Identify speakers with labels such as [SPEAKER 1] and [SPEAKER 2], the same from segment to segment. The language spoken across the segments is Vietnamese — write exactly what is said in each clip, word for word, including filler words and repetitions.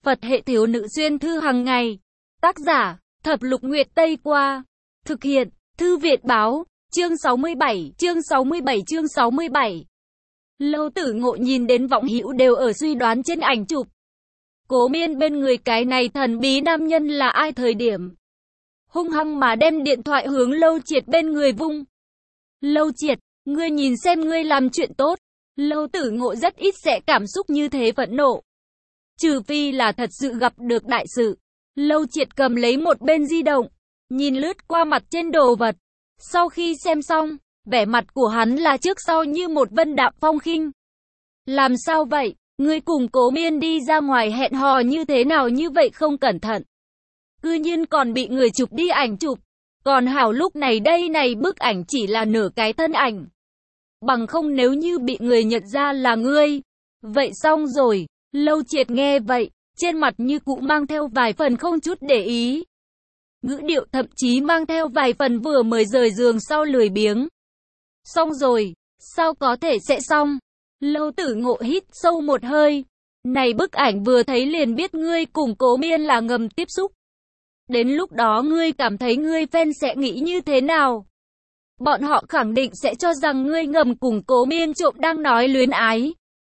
[SPEAKER 1] Phật hệ thiếu nữ xuyên thư hàng ngày. Tác giả, Thập Lục Nguyệt Tây Qua. Thực hiện, Thư Việt Báo. Chương sáu mươi bảy, chương sáu mươi bảy, chương sáu mươi bảy. Lâu Tử Ngộ nhìn đến Vọng Hữu đều ở suy đoán trên ảnh chụp. Cố Miên bên người cái này thần bí nam nhân là ai thời điểm. Hung hăng mà đem điện thoại hướng Lâu Triệt bên người vung. Lâu Triệt, ngươi nhìn xem ngươi làm chuyện tốt. Lâu Tử Ngộ rất ít sẽ cảm xúc như thế phẫn nộ. Trừ phi là thật sự gặp được đại sự. Lâu Triệt cầm lấy một bên di động, nhìn lướt qua mặt trên đồ vật. Sau khi xem xong, vẻ mặt của hắn là trước sau như một vân đạm phong khinh. Làm sao vậy? Ngươi cùng Cố Miên đi ra ngoài hẹn hò như thế nào như vậy không cẩn thận? Cư nhiên còn bị người chụp đi ảnh chụp. Còn hảo lúc này đây này bức ảnh chỉ là nửa cái thân ảnh. Bằng không nếu như bị người nhận ra là ngươi. Vậy xong rồi. Lâu Triệt nghe vậy, trên mặt như cũ mang theo vài phần không chút để ý. Ngữ điệu thậm chí mang theo vài phần vừa mới rời giường sau lười biếng. Xong rồi, sao có thể sẽ xong? Lâu Tử Ngộ hít sâu một hơi. Này bức ảnh vừa thấy liền biết ngươi cùng Cố Miên là ngầm tiếp xúc. Đến lúc đó ngươi cảm thấy ngươi fan sẽ nghĩ như thế nào? Bọn họ khẳng định sẽ cho rằng ngươi ngầm cùng Cố Miên trộm đang nói luyến ái.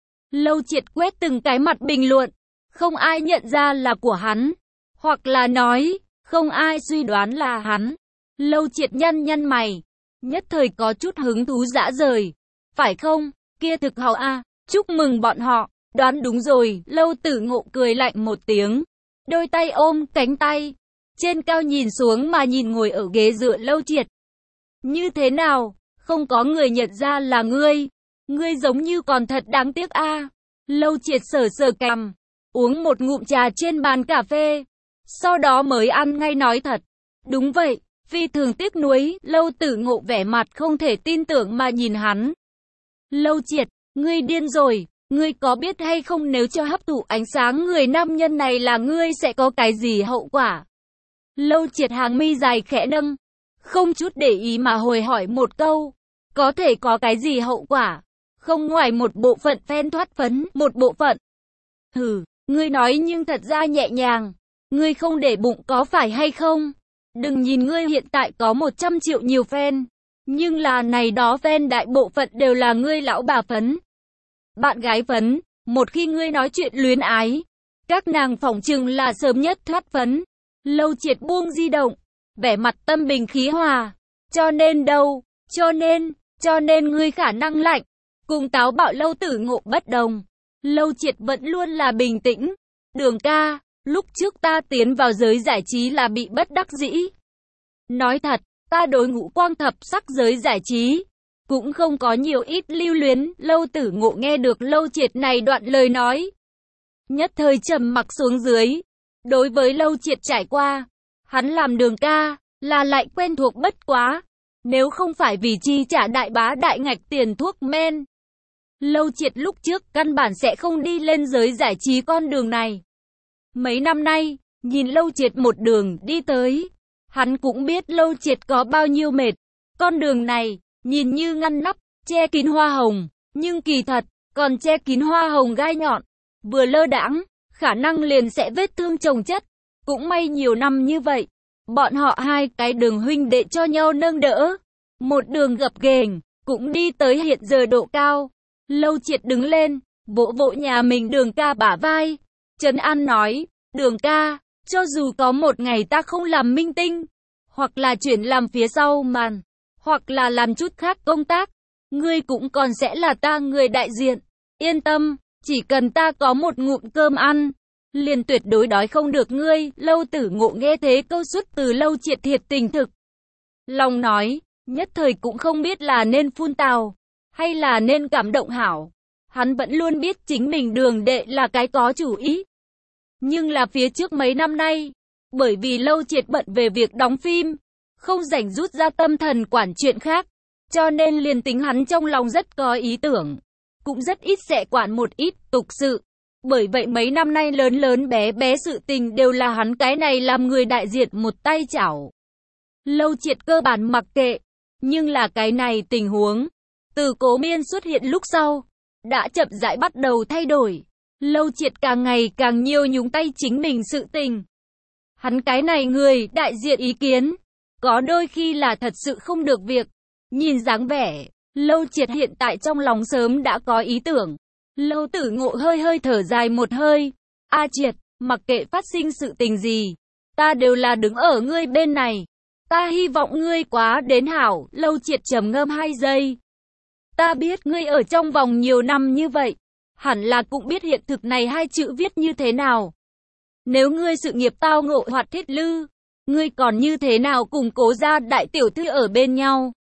[SPEAKER 1] Lâu Triệt quét từng cái mặt bình luận. Không ai nhận ra là của hắn. Hoặc là nói, không ai suy đoán là hắn. Lâu Triệt nhăn nhăn mày. Nhất thời có chút hứng thú dã rời. Phải không? Kia thực hào a, chúc mừng bọn họ. Đoán đúng rồi. Lâu Tử Ngộ cười lạnh một tiếng. Đôi tay ôm cánh tay. Trên cao nhìn xuống mà nhìn ngồi ở ghế dựa Lâu Triệt. Như thế nào? Không có người nhận ra là ngươi. Ngươi giống như còn thật đáng tiếc a. À. Lâu Triệt sờ sờ cằm, uống một ngụm trà trên bàn cà phê. Sau đó mới ăn ngay nói thật. Đúng vậy, phi thường tiếc nuối. Lâu Tử Ngộ vẻ mặt không thể tin tưởng mà nhìn hắn. Lâu Triệt, ngươi điên rồi. Ngươi có biết hay không nếu cho hấp thụ ánh sáng người nam nhân này là ngươi sẽ có cái gì hậu quả? Lâu Triệt hàng mi dài khẽ nâng, không chút để ý mà hồi hỏi một câu. Có thể có cái gì hậu quả? Không ngoài một bộ phận fan thoát phấn, một bộ phận. Hừ, ngươi nói nhưng thật ra nhẹ nhàng. Ngươi không để bụng có phải hay không? Đừng nhìn ngươi hiện tại có một trăm triệu nhiều fan. Nhưng là này đó fan đại bộ phận đều là ngươi lão bà phấn. Bạn gái phấn, một khi ngươi nói chuyện luyến ái, các nàng phỏng chừng là sớm nhất thoát phấn. Lâu Triệt buông di động, vẻ mặt tâm bình khí hòa. Cho nên đâu, cho nên, cho nên ngươi khả năng lạnh. Cùng táo bạo Lâu Tử Ngộ bất đồng. Lâu Triệt vẫn luôn là bình tĩnh. Đường ca, lúc trước ta tiến vào giới giải trí là bị bất đắc dĩ. Nói thật, ta đối ngũ quang thập sắc giới giải trí cũng không có nhiều ít lưu luyến. Lâu Tử Ngộ nghe được Lâu Triệt này đoạn lời nói, nhất thời trầm mặc xuống dưới. Đối với Lâu Triệt trải qua, hắn làm đường ca là lại quen thuộc bất quá. Nếu không phải vì chi trả đại bá đại ngạch tiền thuốc men, Lâu Triệt lúc trước căn bản sẽ không đi lên giới giải trí con đường này. Mấy năm nay, nhìn Lâu Triệt một đường đi tới, hắn cũng biết Lâu Triệt có bao nhiêu mệt. Con đường này, nhìn như ngăn nắp, che kín hoa hồng, nhưng kỳ thật, còn che kín hoa hồng gai nhọn. Vừa lơ đãng, khả năng liền sẽ vết thương chồng chất. Cũng may nhiều năm như vậy, bọn họ hai cái đường huynh đệ cho nhau nâng đỡ. Một đường gập ghềnh, cũng đi tới hiện giờ độ cao. Lâu Triệt đứng lên, vỗ vỗ nhà mình đường ca bả vai. Trấn an nói, đường ca, cho dù có một ngày ta không làm minh tinh, hoặc là chuyển làm phía sau màn, hoặc là làm chút khác công tác, ngươi cũng còn sẽ là ta người đại diện. Yên tâm, chỉ cần ta có một ngụm cơm ăn, liền tuyệt đối đói không được ngươi. Lâu Tử Ngộ nghe thế câu xuất từ Lâu Triệt thiệt tình thực lòng nói, nhất thời cũng không biết là nên phun tào, hay là nên cảm động hảo. Hắn vẫn luôn biết chính mình đường đệ là cái có chủ ý. Nhưng là phía trước mấy năm nay, bởi vì Lâu Triệt bận về việc đóng phim, không rảnh rút ra tâm thần quản chuyện khác, cho nên liền tính hắn trong lòng rất có ý tưởng, cũng rất ít sẽ quản một ít tục sự. Bởi vậy mấy năm nay lớn lớn bé bé sự tình đều là hắn cái này làm người đại diện một tay chảo. Lâu Triệt cơ bản mặc kệ, nhưng là cái này tình huống, từ Cố Miên xuất hiện lúc sau, đã chậm rãi bắt đầu thay đổi. Lâu Triệt càng ngày càng nhiều nhúng tay chính mình sự tình. Hắn cái này người đại diện ý kiến, có đôi khi là thật sự không được việc. Nhìn dáng vẻ, Lâu Triệt hiện tại trong lòng sớm đã có ý tưởng. Lâu Tử Ngộ hơi hơi thở dài một hơi. A Triệt, mặc kệ phát sinh sự tình gì, ta đều là đứng ở ngươi bên này. Ta hy vọng ngươi quá đến hảo. Lâu Triệt trầm ngâm hai giây. Ta biết ngươi ở trong vòng nhiều năm như vậy, hẳn là cũng biết hiện thực này hai chữ viết như thế nào. Nếu ngươi sự nghiệp tao ngộ hoặc thiết lư, ngươi còn như thế nào cùng Cố gia đại tiểu thư ở bên nhau?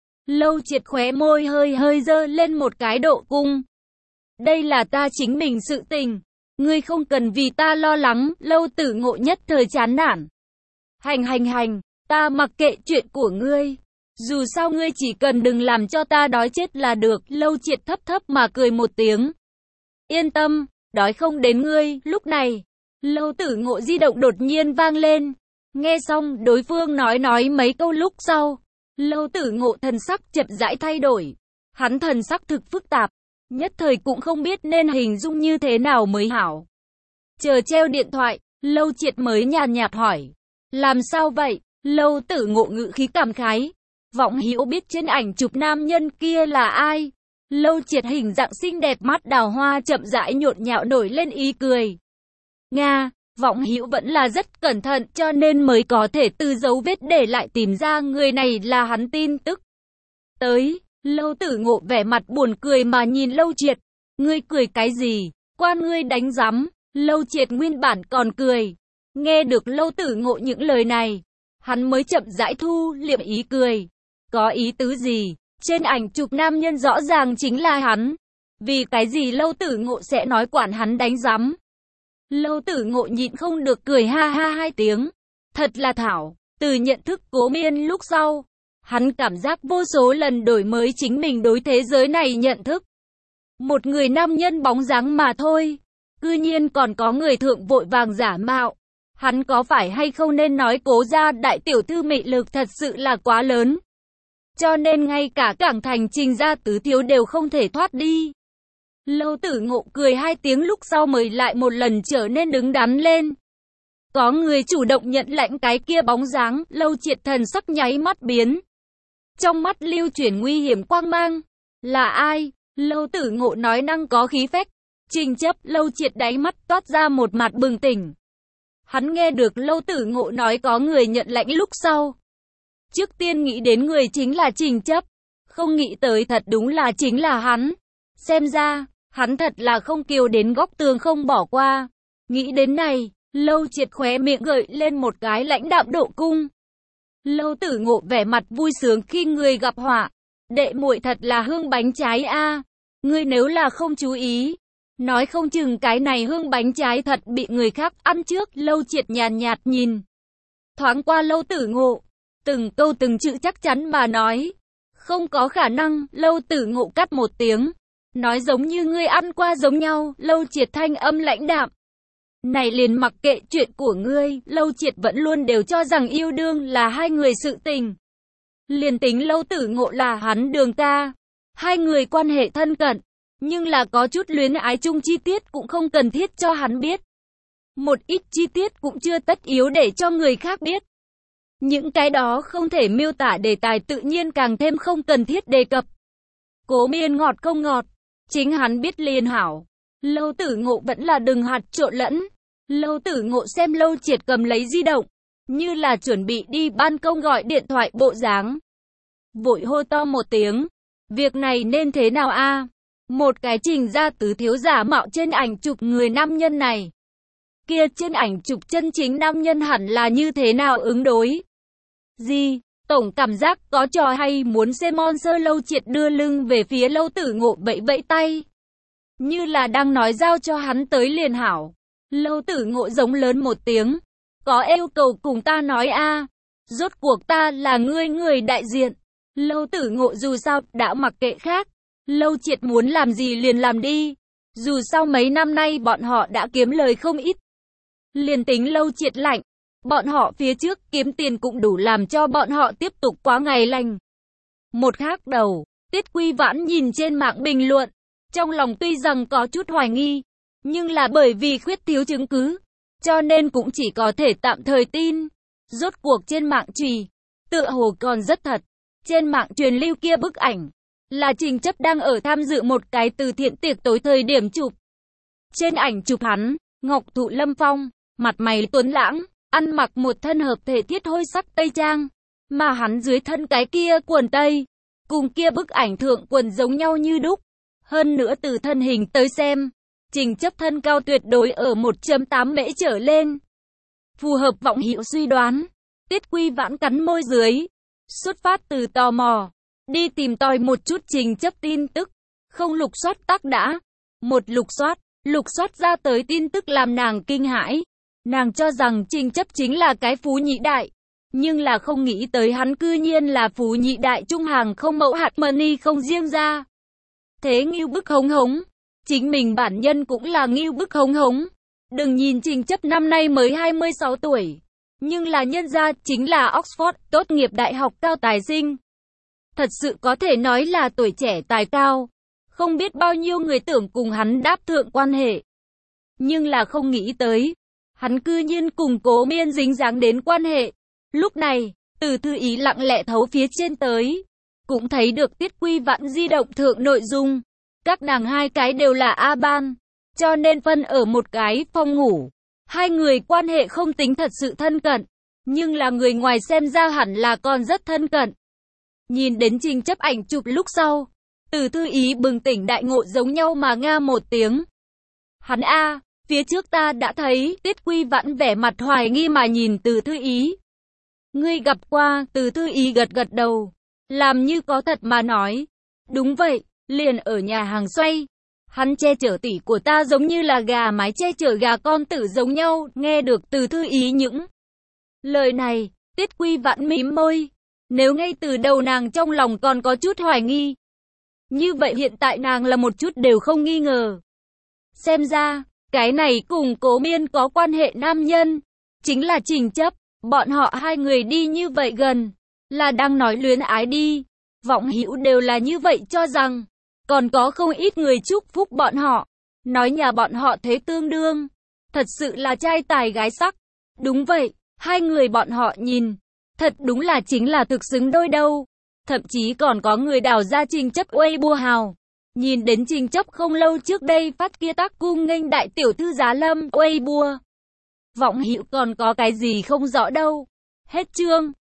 [SPEAKER 1] Lâu Triệt khóe môi hơi hơi dơ lên một cái độ cung. Đây là ta chính mình sự tình, ngươi không cần vì ta lo lắng. Lâu Tử Ngộ nhất thời chán nản. Hành hành hành, ta mặc kệ chuyện của ngươi. Dù sao ngươi chỉ cần đừng làm cho ta đói chết là được. Lâu Triệt thấp thấp mà cười một tiếng. Yên tâm, đói không đến ngươi. Lúc này, Lâu Tử Ngộ di động đột nhiên vang lên. Nghe xong đối phương nói nói mấy câu lúc sau, Lâu Tử Ngộ thần sắc chậm rãi thay đổi. Hắn thần sắc thực phức tạp, nhất thời cũng không biết nên hình dung như thế nào mới hảo. Chờ treo điện thoại, Lâu Triệt mới nhàn nhạt hỏi. Làm sao vậy? Lâu Tử Ngộ ngữ khí cảm khái. Vọng Hữu biết trên ảnh chụp nam nhân kia là ai? Lâu Triệt hình dạng xinh đẹp, mắt đào hoa chậm rãi nhộn nhạo nổi lên ý cười. Nga, Vọng Hữu vẫn là rất cẩn thận cho nên mới có thể từ dấu vết để lại tìm ra người này là hắn tin tức. Tới, Lâu Tử Ngộ vẻ mặt buồn cười mà nhìn Lâu Triệt. Ngươi cười cái gì? Quan ngươi đánh rắm. Lâu Triệt nguyên bản còn cười. Nghe được Lâu Tử Ngộ những lời này, hắn mới chậm rãi thu liệm ý cười. Có ý tứ gì? Trên ảnh chụp nam nhân rõ ràng chính là hắn. Vì cái gì Lâu Tử Ngộ sẽ nói quản hắn đánh rắm? Lâu Tử Ngộ nhịn không được cười ha ha hai tiếng. Thật là thảo, từ nhận thức Cố Miên lúc sau, hắn cảm giác vô số lần đổi mới chính mình đối thế giới này nhận thức. Một người nam nhân bóng dáng mà thôi, cư nhiên còn có người thượng vội vàng giả mạo. Hắn có phải hay không nên nói Cố gia đại tiểu thư mị lực thật sự là quá lớn, cho nên ngay cả Cảng Thành Trình gia tứ thiếu đều không thể thoát đi. Lâu Tử Ngộ cười hai tiếng lúc sau mới lại một lần trở nên đứng đắn lên. Có người chủ động nhận lãnh cái kia bóng dáng. Lâu Triệt thần sắc nháy mắt biến, trong mắt lưu chuyển nguy hiểm quang mang. Là ai? Lâu Tử Ngộ nói năng có khí phách. Trình Chấp. Lâu Triệt đáy mắt toát ra một mặt bừng tỉnh. Hắn nghe được Lâu Tử Ngộ nói có người nhận lãnh lúc sau, trước tiên nghĩ đến người chính là Trình Chấp, không nghĩ tới thật đúng là chính là hắn. Xem ra, hắn thật là không kiêu đến góc tường không bỏ qua. Nghĩ đến này, Lâu Triệt khóe miệng gợi lên một cái lãnh đạm độ cung. Lâu Tử Ngộ vẻ mặt vui sướng khi người gặp họa. Đệ muội thật là hương bánh trái a. Ngươi nếu là không chú ý, nói không chừng cái này hương bánh trái thật bị người khác ăn trước. Lâu Triệt nhàn nhạt nhìn thoáng qua Lâu Tử Ngộ, từng câu từng chữ chắc chắn mà nói. Không có khả năng. Lâu Tử Ngộ cắt một tiếng, nói giống như ngươi ăn qua giống nhau. Lâu Triệt thanh âm lãnh đạm. Này liền mặc kệ chuyện của ngươi. Lâu Triệt vẫn luôn đều cho rằng yêu đương là hai người sự tình. Liền tính Lâu Tử Ngộ là hắn đường ca, hai người quan hệ thân cận, nhưng là có chút luyến ái chung chi tiết cũng không cần thiết cho hắn biết. Một ít chi tiết cũng chưa tất yếu để cho người khác biết. Những cái đó không thể miêu tả đề tài tự nhiên càng thêm không cần thiết đề cập. Cố Miên ngọt không ngọt, chính hắn biết liền hảo. Lâu Tử Ngộ vẫn là đừng hạt trộn lẫn. Lâu Tử Ngộ xem Lâu Triệt cầm lấy di động, như là chuẩn bị đi ban công gọi điện thoại bộ dáng. Vội hô to một tiếng. Việc này nên thế nào a? Một cái Trình gia tứ thiếu giả mạo trên ảnh chụp người nam nhân này. Kia trên ảnh chụp chân chính nam nhân hẳn là như thế nào ứng đối? Gì? Tổng cảm giác có trò hay muốn xem monster. Lâu Triệt đưa lưng về phía Lâu Tử Ngộ vẫy vẫy tay, như là đang nói giao cho hắn tới liền hảo. Lâu Tử Ngộ giống lớn một tiếng. Có yêu cầu cùng ta nói a. Rốt cuộc ta là ngươi người đại diện. Lâu Tử Ngộ dù sao đã mặc kệ khác. Lâu Triệt muốn làm gì liền làm đi. Dù sao mấy năm nay bọn họ đã kiếm lời không ít. Liền tính Lâu Triệt lạnh, bọn họ phía trước kiếm tiền cũng đủ làm cho bọn họ tiếp tục quá ngày lành. Một khác đầu, Tiết Quy Vãn nhìn trên mạng bình luận, trong lòng tuy rằng có chút hoài nghi, Nhưng là bởi vì khuyết thiếu chứng cứ, cho nên cũng chỉ có thể tạm thời tin. Rốt cuộc trên mạng trùy, tựa hồ còn rất thật. Trên mạng truyền lưu kia bức ảnh, là Trình Chấp đang ở tham dự một cái từ thiện tiệc tối thời điểm chụp. Trên ảnh chụp hắn, ngọc thụ lâm phong, mặt mày tuấn lãng, ăn mặc một thân hợp thể thiết hôi sắc tây trang. Mà hắn dưới thân cái kia quần tây, cùng kia bức ảnh thượng quần giống nhau như đúc. Hơn nữa từ thân hình tới xem, Trình Chấp thân cao tuyệt đối ở một phẩy tám mễ trở lên. Phù hợp Vọng Hữu suy đoán, Tiết Quy Vãn cắn môi dưới, xuất phát từ tò mò, đi tìm tòi một chút Trình Chấp tin tức, không lục soát tác đã. Một lục soát, lục soát ra tới tin tức làm nàng kinh hãi. Nàng cho rằng Trình Chấp chính là cái phú nhị đại, nhưng là không nghĩ tới hắn cư nhiên là phú nhị đại trung hàng không mẫu hạt money không riêng ra. Thế ngưu bức hống hống, chính mình bản nhân cũng là ngưu bức hống hống. Đừng nhìn Trình Chấp năm nay mới hai mươi sáu tuổi, nhưng là nhân gia chính là Oxford tốt nghiệp đại học cao tài sinh. Thật sự có thể nói là tuổi trẻ tài cao, không biết bao nhiêu người tưởng cùng hắn đáp thượng quan hệ. Nhưng là không nghĩ tới, hắn cư nhiên cùng Cố Miên dính dáng đến quan hệ. Lúc này, Từ Thư Ý lặng lẽ thấu phía trên tới, cũng thấy được Tiết Quy Vãn di động thượng nội dung. Các nàng hai cái đều là A ban, cho nên phân ở một cái phòng ngủ. Hai người quan hệ không tính thật sự thân cận, nhưng là người ngoài xem ra hẳn là còn rất thân cận. Nhìn đến Trình Chấp ảnh chụp lúc sau, Từ Thư Ý bừng tỉnh đại ngộ giống nhau mà nga một tiếng. Hắn a, phía trước ta đã thấy. Tiết Quy Vãn vẻ mặt hoài nghi mà nhìn Từ Thư Ý. Ngươi gặp qua? Từ Thư Ý gật gật đầu, làm như có thật mà nói. Đúng vậy, liền ở nhà hàng xoay. Hắn che chở tỷ của ta giống như là gà mái che chở gà con tử giống nhau. Nghe được Từ Thư Ý những lời này, Tiết Quy Vãn mím môi. Nếu ngay từ đầu nàng trong lòng còn có chút hoài nghi, như vậy hiện tại nàng là một chút đều không nghi ngờ. Xem ra, cái này cùng Cố Miên có quan hệ nam nhân, chính là Trình Chấp. Bọn họ hai người đi như vậy gần, là đang nói luyến ái đi. Vọng Hữu đều là như vậy cho rằng. Còn có không ít người chúc phúc bọn họ, nói nhà bọn họ thế tương đương. Thật sự là trai tài gái sắc. Đúng vậy, hai người bọn họ nhìn, thật đúng là chính là thực xứng đôi đâu. Thậm chí còn có người đào ra Trình Chấp Weibo hào. Nhìn đến Trình Chấp không lâu trước đây phát kia tác cung nghênh đại tiểu thư Giá Lâm Weibo. Vọng Hữu còn có cái gì không rõ đâu. Hết chương.